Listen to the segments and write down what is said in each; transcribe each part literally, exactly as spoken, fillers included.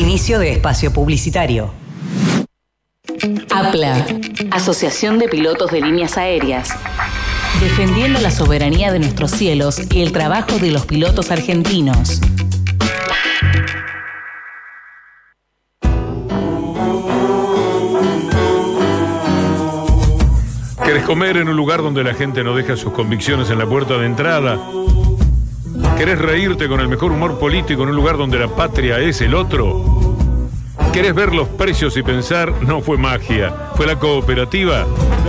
Inicio de espacio publicitario. APLA, Asociación de Pilotos de Líneas Aéreas. Defendiendo la soberanía de nuestros cielos y el trabajo de los pilotos argentinos. ¿Querés comer en un lugar donde la gente no deja sus convicciones en la puerta de entrada? ¿Querés reírte con el mejor humor político en un lugar donde la patria es el otro? ¿Querés ver los precios y pensar, no fue magia, fue la cooperativa?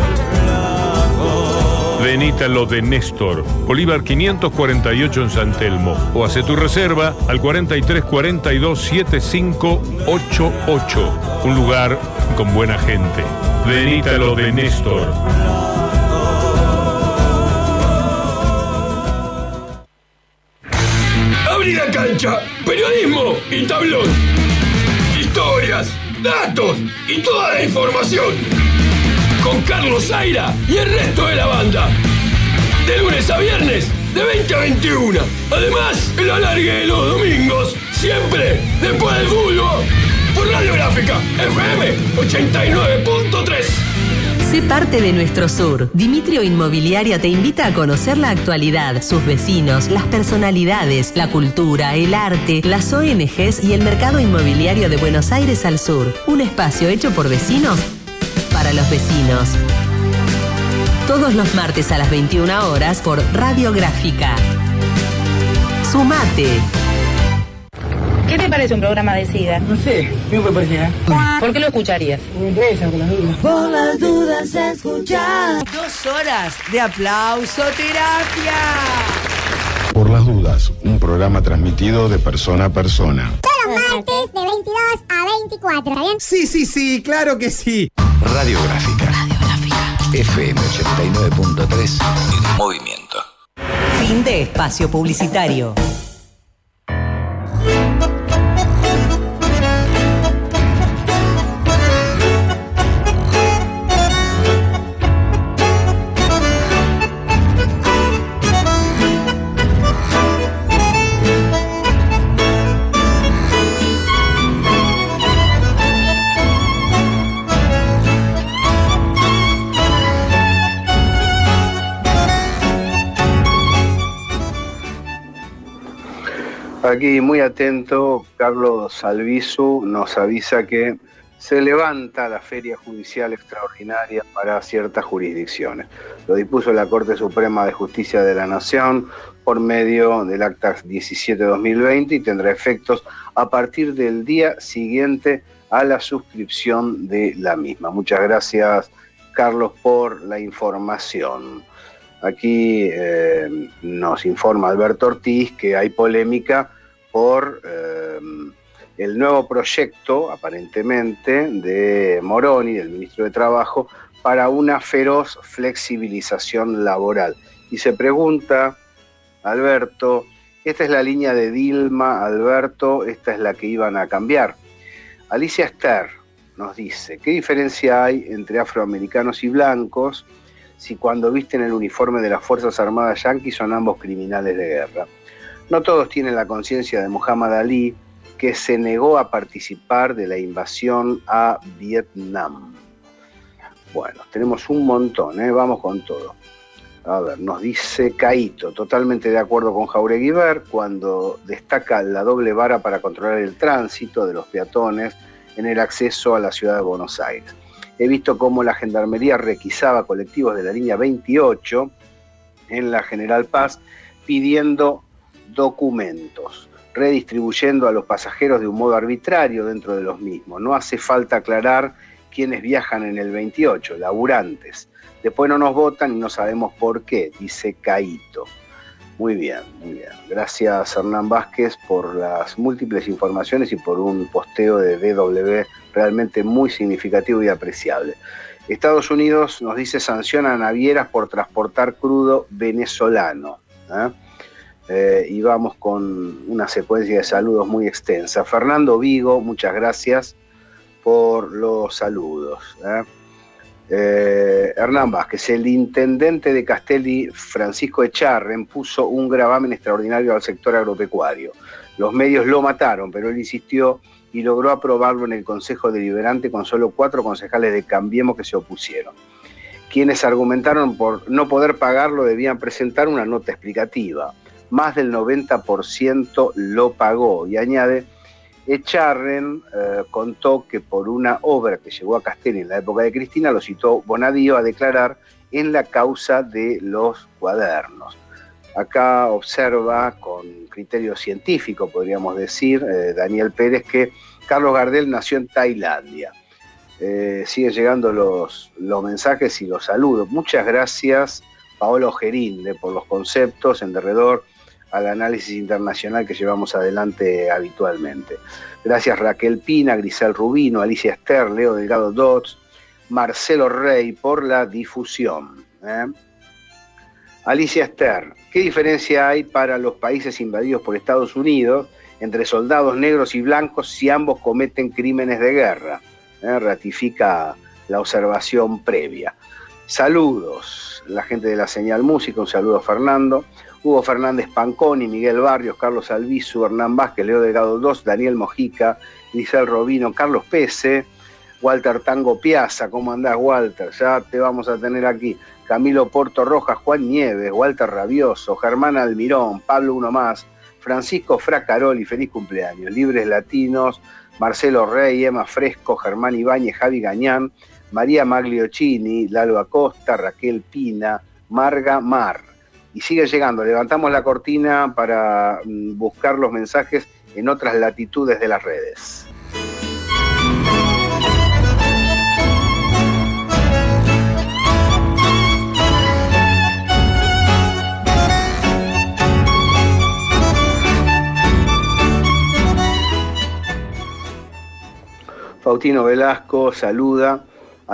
Venite a lo de Néstor, Bolívar quinientos cuarenta y ocho en San Telmo, o hace tu reserva al cuarenta y tres cuarenta y dos setenta y cinco ochenta y ocho. Un lugar con buena gente. Venite a lo de Néstor. Abrí la cancha, periodismo y tablón. Historias, datos y toda la información. Con Carlos Zaira y el resto de la banda. De lunes a viernes, de veinte a veintiuno. Además, el alargue de los domingos, siempre después del fútbol. Por Radiográfica, F M ochenta y nueve punto tres. Sé parte de nuestro sur. Dimitrio Inmobiliaria te invita a conocer la actualidad, sus vecinos, las personalidades, la cultura, el arte, las O N Ges y el mercado inmobiliario de Buenos Aires al sur. Un espacio hecho por vecinos para los vecinos. Todos los martes a las veintiuna horas por Radiográfica. Sumate. ¿Qué te parece un programa de SIDA? No sé, ¿qué me parece? ¿Por qué lo escucharías? Me interesa, por las dudas. Por las dudas escuchar. Dos horas de aplausoterapia. Por las dudas, un programa transmitido de persona a persona. Todos los martes de veintidós a veinticuatro, ¿está bien? Sí, sí, sí, claro que sí. Radiográfica. Radiográfica. F M ochenta y nueve punto tres en movimiento. Fin de espacio publicitario. Aquí muy atento, Carlos Albizu nos avisa que se levanta la feria judicial extraordinaria para ciertas jurisdicciones. Lo dispuso la Corte Suprema de Justicia de la Nación por medio del Acta diecisiete barra dos mil veinte y tendrá efectos a partir del día siguiente a la suscripción de la misma. Muchas gracias, Carlos, por la información. Aquí eh, nos informa Alberto Ortiz que hay polémica por eh, el nuevo proyecto, aparentemente, de Moroni, del ministro de Trabajo, para una feroz flexibilización laboral. Y se pregunta, Alberto, esta es la línea de Dilma, Alberto, esta es la que iban a cambiar. Alicia Ester nos dice, ¿qué diferencia hay entre afroamericanos y blancos si cuando visten el uniforme de las Fuerzas Armadas yanquis son ambos criminales de guerra? No todos tienen la conciencia de Muhammad Ali, que se negó a participar de la invasión a Vietnam. Bueno, tenemos un montón, ¿eh? Vamos con todo. A ver, nos dice Caíto, totalmente de acuerdo con Jauregui Ver, cuando destaca la doble vara para controlar el tránsito de los peatones en el acceso a la ciudad de Buenos Aires. He visto cómo la Gendarmería requisaba colectivos de la línea veintiocho en la General Paz pidiendo documentos, redistribuyendo a los pasajeros de un modo arbitrario dentro de los mismos. No hace falta aclarar quiénes viajan en el veintiocho, laburantes. Después no nos votan y no sabemos por qué, dice Caíto. Muy bien, muy bien. Gracias, Hernán Vázquez, por las múltiples informaciones y por un posteo de D W realmente muy significativo y apreciable. Estados Unidos, nos dice, sanciona a navieras por transportar crudo venezolano. ¿eh? Eh, y vamos con una secuencia de saludos muy extensa. Fernando Vigo, muchas gracias por los saludos. ¿eh? Eh, Hernán Vázquez, el intendente de Castelli, Francisco Echarren, puso un gravamen extraordinario al sector agropecuario. Los medios lo mataron, pero él insistió y logró aprobarlo en el Consejo Deliberante con solo cuatro concejales de Cambiemos que se opusieron. Quienes argumentaron por no poder pagarlo debían presentar una nota explicativa. Más del noventa por ciento lo pagó, y añade, Echarren eh, contó que por una obra que llegó a Castelli en la época de Cristina lo citó Bonadío a declarar en la causa de los cuadernos. Acá observa con criterio científico, podríamos decir, eh, Daniel Pérez, que Carlos Gardel nació en Tailandia. Eh, siguen llegando los, los mensajes y los saludos. Muchas gracias, Paolo Gerinde, por los conceptos en derredor al análisis internacional que llevamos adelante habitualmente. Gracias Raquel Pina, Grisel Rubino, Alicia Ester, Leo Delgado Dodds, Marcelo Rey por la difusión. ¿eh? Alicia Ester, ¿qué diferencia hay para los países invadidos por Estados Unidos entre soldados negros y blancos si ambos cometen crímenes de guerra? ¿eh? Ratifica la observación previa. Saludos, la gente de la Señal Música, un saludo a Fernando. Hugo Fernández Panconi, Miguel Barrios, Carlos Albizu, Hernán Vázquez, Leo Delgado dos, Daniel Mojica, Grisel Robino, Carlos Pese, Walter Tango Piazza, ¿cómo andás, Walter? Ya te vamos a tener aquí. Camilo Porto Rojas, Juan Nieves, Walter Rabioso, Germán Almirón, Pablo Uno Más, Francisco Fracaroli, feliz cumpleaños, Libres Latinos, Marcelo Rey, Emma Fresco, Germán Ibáñez, Javi Gañán, María Magliochini, Lalo Acosta, Raquel Pina, Marga Mar. Y sigue llegando, levantamos la cortina para buscar los mensajes en otras latitudes de las redes. Faustino Velasco saluda,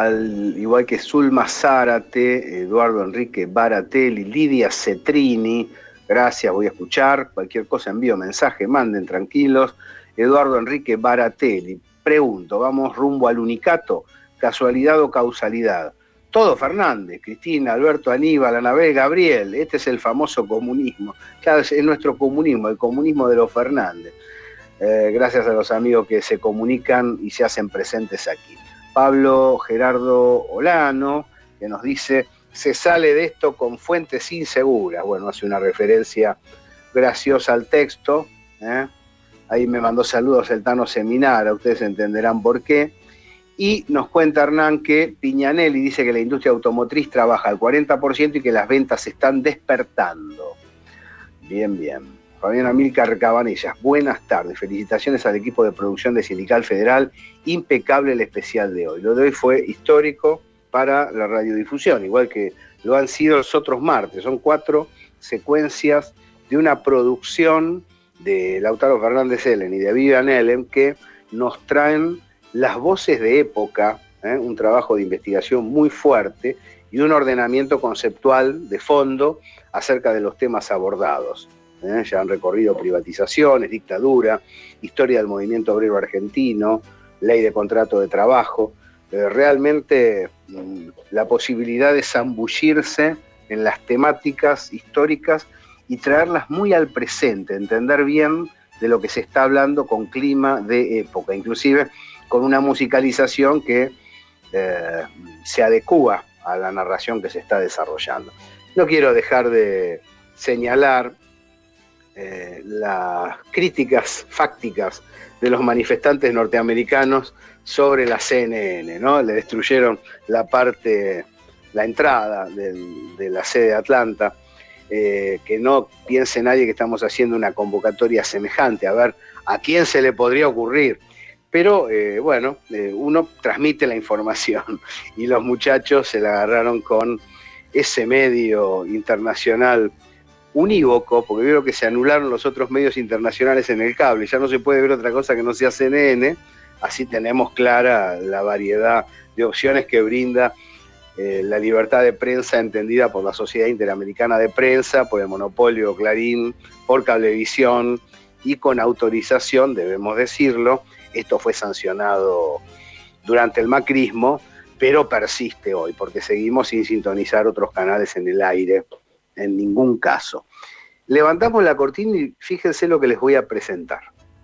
al igual que Zulma Zárate, Eduardo Enrique Baratelli, Lidia Cetrini, gracias, voy a escuchar, cualquier cosa envío mensaje, manden tranquilos. Eduardo Enrique Baratelli, pregunto, ¿vamos rumbo al unicato? ¿Casualidad o causalidad? Todo Fernández, Cristina, Alberto, Aníbal, Anabel, Gabriel, este es el famoso comunismo, claro, es nuestro comunismo, el comunismo de los Fernández. Eh, gracias a los amigos que se comunican y se hacen presentes aquí. Pablo Gerardo Olano, que nos dice, se sale de esto con fuentes inseguras. Bueno, hace una referencia graciosa al texto. ¿eh? Ahí me mandó saludos el Tano Seminara, ustedes entenderán por qué. Y nos cuenta Hernán que Piñanelli dice que la industria automotriz trabaja al cuarenta por ciento y que las ventas se están despertando. Bien, bien. Fabián Amílcar Cabanillas, buenas tardes, felicitaciones al equipo de producción de Sindical Federal, impecable el especial de hoy. Lo de hoy fue histórico para la radiodifusión, igual que lo han sido los otros martes, son cuatro secuencias de una producción de Lautaro Fernández Ellen y de Vivian Ellen que nos traen las voces de época, ¿eh? un trabajo de investigación muy fuerte y un ordenamiento conceptual de fondo acerca de los temas abordados. ¿Eh? Ya han recorrido privatizaciones, dictadura, historia del movimiento obrero argentino, ley de contrato de trabajo. Eh, realmente mmm, la posibilidad de zambullirse en las temáticas históricas y traerlas muy al presente, entender bien de lo que se está hablando con clima de época, inclusive con una musicalización que eh, se adecúa a la narración que se está desarrollando. No quiero dejar de señalar Eh, las críticas fácticas de los manifestantes norteamericanos sobre la C N N, ¿no? Le destruyeron la parte, la entrada del, de la sede de Atlanta, eh, que no piense nadie que estamos haciendo una convocatoria semejante, a ver a quién se le podría ocurrir. Pero eh, bueno, eh, uno transmite la información y los muchachos se la agarraron con ese medio internacional unívoco, porque veo que se anularon los otros medios internacionales en el cable, ya no se puede ver otra cosa que no sea C N N, así tenemos clara la variedad de opciones que brinda eh, la libertad de prensa entendida por la Sociedad Interamericana de Prensa, por el monopolio Clarín, por Cablevisión y con autorización, debemos decirlo, esto fue sancionado durante el macrismo, pero persiste hoy, porque seguimos sin sintonizar otros canales en el aire, en ningún caso. Levantamos la cortina y fíjense lo que les voy a presentar.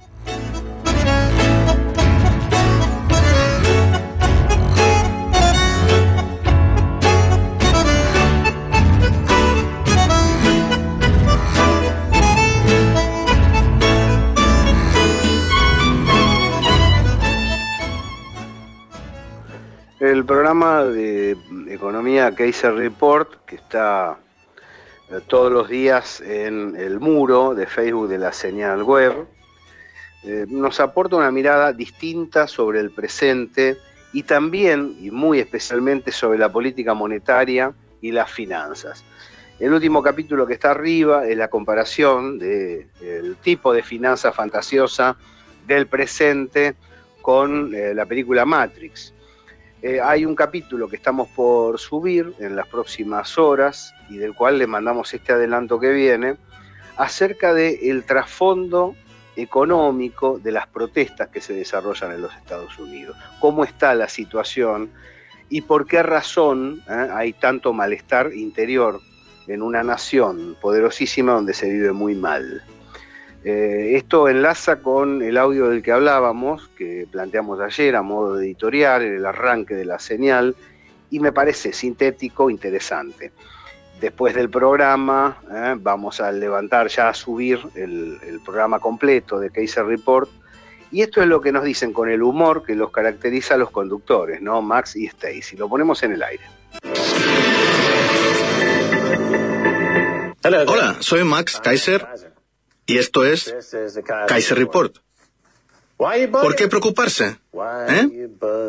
El programa de economía Kaiser Report, que está eh, todos los días en el muro de Facebook de la señal web, eh, nos aporta una mirada distinta sobre el presente y también, y muy especialmente, sobre la política monetaria y las finanzas. El último capítulo que está arriba es la comparación del tipo de finanza fantasiosa del presente con eh, la película Matrix. Eh, hay un capítulo que estamos por subir en las próximas horas y del cual le mandamos este adelanto que viene, acerca del trasfondo económico de las protestas que se desarrollan en los Estados Unidos. Cómo está la situación y por qué razón eh, hay tanto malestar interior en una nación poderosísima donde se vive muy mal. Eh, esto enlaza con el audio del que hablábamos, que planteamos ayer a modo de editorial, en el arranque de la señal, y me parece sintético, interesante. Después del programa, eh, vamos a levantar, ya a subir el, el programa completo de Kaiser Report, y esto es lo que nos dicen con el humor que los caracteriza a los conductores, ¿no? Max y Stacy. Lo ponemos en el aire. Hola, soy Max Kaiser. Y esto es Kaiser Report. ¿Por qué preocuparse? ¿Eh?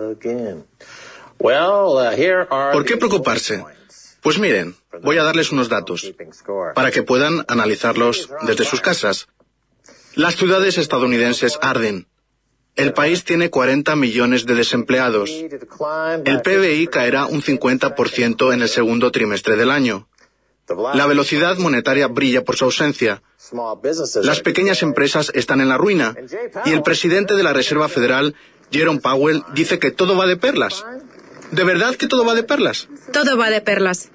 ¿Por qué preocuparse? Pues miren, voy a darles unos datos para que puedan analizarlos desde sus casas. Las ciudades estadounidenses arden. El país tiene cuarenta millones de desempleados. El P B I caerá un cincuenta por ciento en el segundo trimestre del año. La velocidad monetaria brilla por su ausencia. Las pequeñas empresas están en la ruina. Y el presidente de la Reserva Federal, Jerome Powell, dice que todo va de perlas. ¿De verdad que todo va de perlas? Todo va de perlas.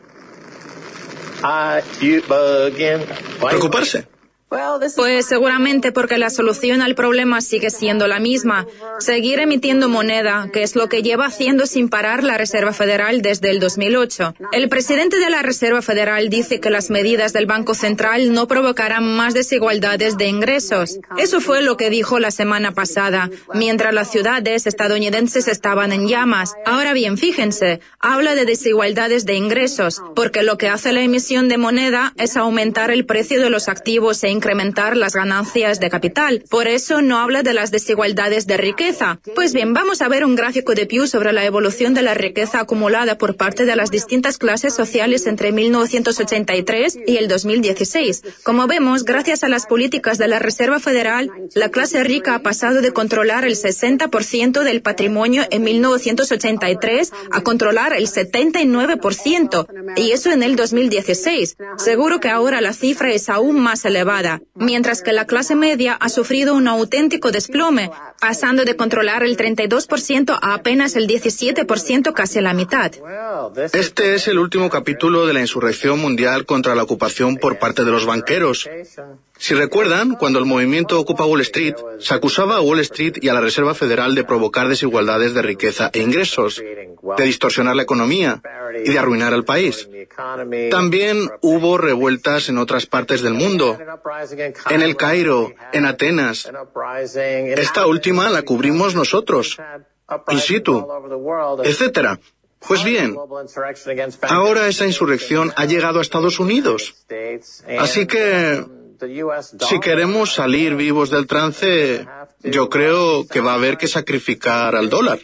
¿Preocuparse? Pues seguramente porque la solución al problema sigue siendo la misma, seguir emitiendo moneda, que es lo que lleva haciendo sin parar la Reserva Federal desde el dos mil ocho. El presidente de la Reserva Federal dice que las medidas del Banco Central no provocarán más desigualdades de ingresos. Eso fue lo que dijo la semana pasada, mientras las ciudades estadounidenses estaban en llamas. Ahora bien, fíjense, habla de desigualdades de ingresos, porque lo que hace la emisión de moneda es aumentar el precio de los activos e incrementar las ganancias de capital. Por eso no habla de las desigualdades de riqueza. Pues bien, vamos a ver un gráfico de Pew sobre la evolución de la riqueza acumulada por parte de las distintas clases sociales entre mil novecientos ochenta y tres y el dos mil dieciséis. Como vemos, gracias a las políticas de la Reserva Federal, la clase rica ha pasado de controlar el sesenta por ciento del patrimonio en mil novecientos ochenta y tres a controlar el setenta y nueve por ciento, y eso en el dos mil dieciséis. Seguro que ahora la cifra es aún más elevada. Mientras que la clase media ha sufrido un auténtico desplome, pasando de controlar el treinta y dos por ciento a apenas el diecisiete por ciento, casi la mitad. Este es el último capítulo de la insurrección mundial contra la ocupación por parte de los banqueros. Si recuerdan, cuando el movimiento Ocupa Wall Street, se acusaba a Wall Street y a la Reserva Federal de provocar desigualdades de riqueza e ingresos, de distorsionar la economía y de arruinar al país. También hubo revueltas en otras partes del mundo, en El Cairo, en Atenas. Esta última la cubrimos nosotros, in situ, etcétera. Pues bien, ahora esa insurrección ha llegado a Estados Unidos. Así que, si queremos salir vivos del trance, yo creo que va a haber que sacrificar al dólar.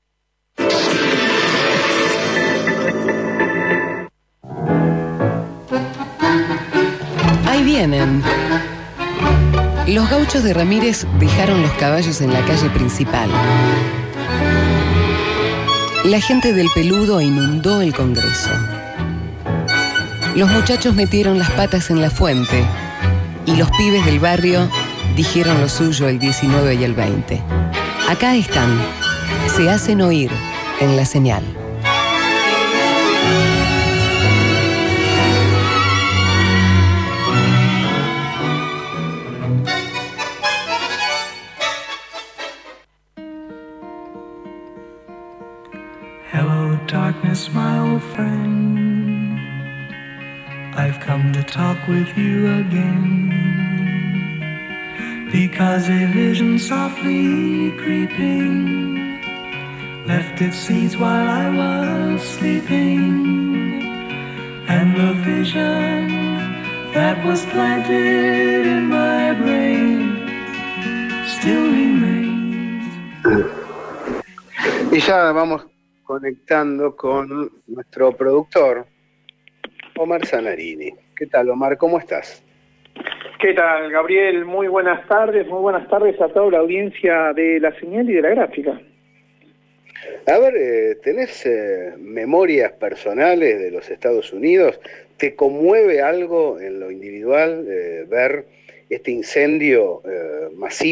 Ahí vienen. Los gauchos de Ramírez dejaron los caballos en la calle principal. La gente del Peludo inundó el Congreso. Los muchachos metieron las patas en la fuente y los pibes del barrio dijeron lo suyo el diecinueve y el veinte. Acá están, se hacen oír en la señal. Hello, darkness, my old friend. I've come to talk with you again. Because a vision softly creeping left its seeds while I was sleeping. And the vision that was planted in my brain still remains. Y ya vamos conectando con nuestro productor, Omar Zanarini. ¿Qué tal, Omar? ¿Cómo estás? ¿Qué tal, Gabriel? Muy buenas tardes, muy buenas tardes a toda la audiencia de La Señal y de La Gráfica. A ver, eh, ¿tenés eh, memorias personales de los Estados Unidos? ¿Te conmueve algo en lo individual eh, ver este incendio eh, masivo